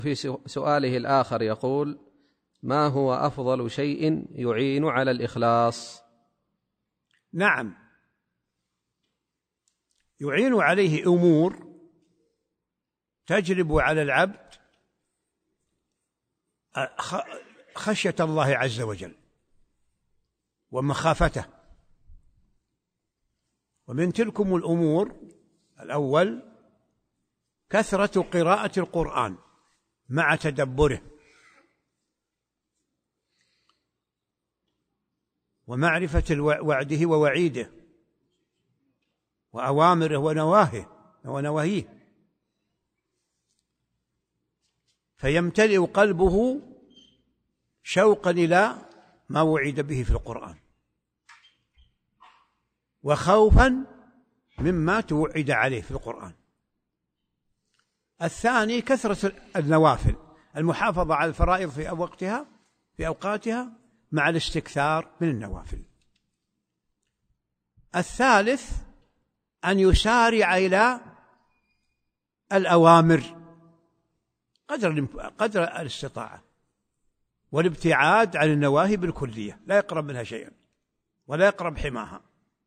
في سؤاله الآخر يقول: ما هو أفضل شيء يعين على الإخلاص؟ نعم، يعين عليه أمور تجلب على العبد خشية الله عز وجل ومخافته. ومن تلكم الأمور: الأول كثرة قراءة القرآن مع تدبره، ومعرفة وعده ووعيده وأوامره ونواهيه، فيمتلئ قلبه شوقا إلى ما وعد به في القرآن، وخوفا مما توعد عليه في القرآن. الثاني كثرة النوافل، المحافظة على الفرائض في أوقاتها مع الاستكثار من النوافل. الثالث أن يسارع إلى الأوامر قدر الاستطاعة، والابتعاد عن النواهي بالكلية، لا يقرب منها شيئا ولا يقرب حماها.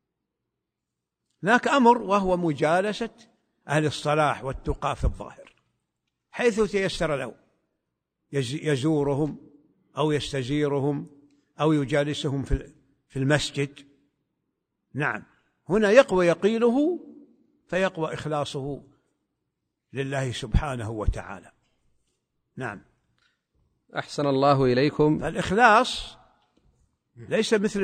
هناك أمر وهو مجالسة أهل الصلاح والتقى في الظاهر حيث تيسر له، يزورهم أو يستزيرهم أو يجالسهم في المسجد. نعم، هنا يقوى يقينه فيقوى إخلاصه لله سبحانه وتعالى. نعم. أحسن الله إليكم. فالإخلاص ليس مثل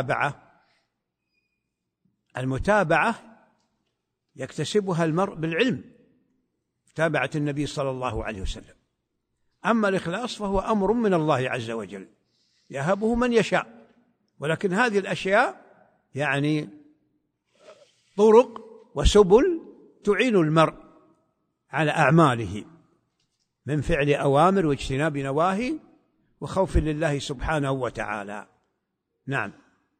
المتابعة يكتسبها المرء بالعلم، متابعة النبي صلى الله عليه وسلم. أما الإخلاص فهو أمر من الله عز وجل يهبه من يشاء، ولكن هذه الأشياء يعني طرق وسبل تعين المرء على أعماله من فعل أوامر واجتناب نواهي وخوف لله سبحانه وتعالى. نعم.